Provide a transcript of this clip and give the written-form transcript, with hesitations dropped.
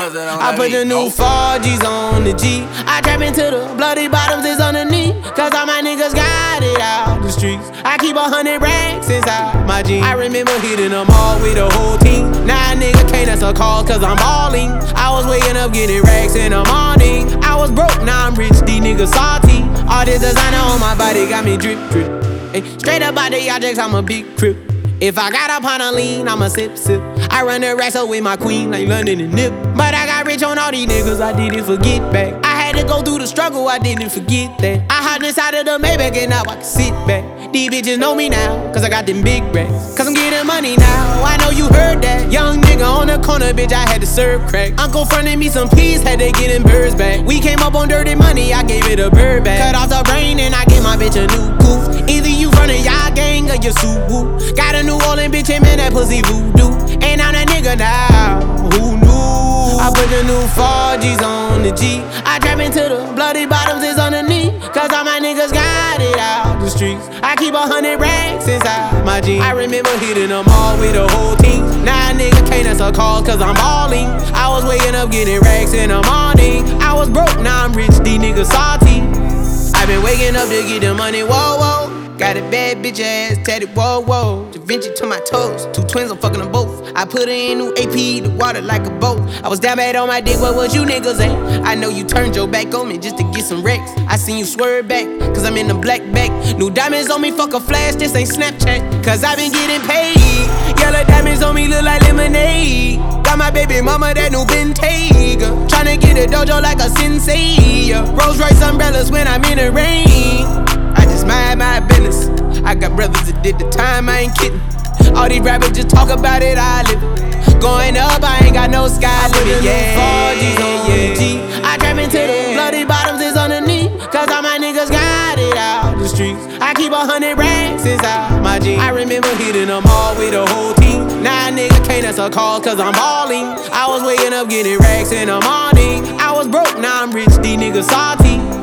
I put the new 4Gs on the G. I trap into the bloody bottoms is underneath. Cause all my niggas got it out the streets. I keep 100 racks inside my jeans. I remember hitting them all with the whole team. Now a nigga can't answer calls cause I'm balling. I was waking up getting racks in the morning. I was broke, now I'm rich, these niggas salty. All this designer on my body got me drip, drip. Ay, straight up out the objects, I'm a big crip. If I got up on a lean, I'ma sip, sip. I run the racks up with my queen like London and Nip. But I got rich on all these niggas, I didn't forget back. I had to go through the struggle, I didn't forget that. I hopped inside of the Maybach and now I can sit back. These bitches know me now, cause I got them big racks. Cause I'm getting money now, I know you heard that. Young nigga on the corner, bitch, I had to serve crack. Uncle fronted me some peas, had to get them birds back. We came up on dirty money, I gave it a bird back. Cut off the brain and I gave my bitch a new goof. Either you frontin' y'all gang or you Subaru. Got a New Orleans bitch, and man, that pussy voodoo. And I'm that nigga now, who knew? I put the new 4Gs on the G. I trap into the bloody bottoms is underneath. Cause all my niggas got it out the streets. I keep 100 racks inside my jeans. I remember hitting them all with the whole team. Now a nigga can't answer calls cause I'm balling. I was waking up getting racks in the morning. I was broke, now I'm rich, these niggas salty. I been waking up to get the money, whoa, whoa. Got a bad bitch ass tatted, whoa, whoa. Da Vinci to my toes, 2 twins, I'm fucking them both. I put her in new AP, the water like a boat. I was down bad on my dick, what was you niggas at? I know you turned your back on me just to get some wrecks. I seen you swerve back, cause I'm in the black back. New diamonds on me, fuck a flash, this ain't Snapchat. Cause I been getting paid. Yellow diamonds on me look like lemonade. Got my baby mama that new Bentayga. Tryna get a dojo like a sensei. Rolls Royce umbrellas when I'm in the rain. I just mind my business. I got brothers that did the time, I ain't kidding. All these rappers just talk about it, I live it. Going up, I ain't got no sky limit. Yeah, 4Gs on the G. I trap into the bloody bottoms is underneath. Cause all my niggas got it out the streets. I keep 100 racks inside my jeans. I remember hitting them all with the whole team. Now a nigga can't answer calls cause I'm balling. I was waking up getting racks in the morning. I was broke, now I'm rich, these niggas salty.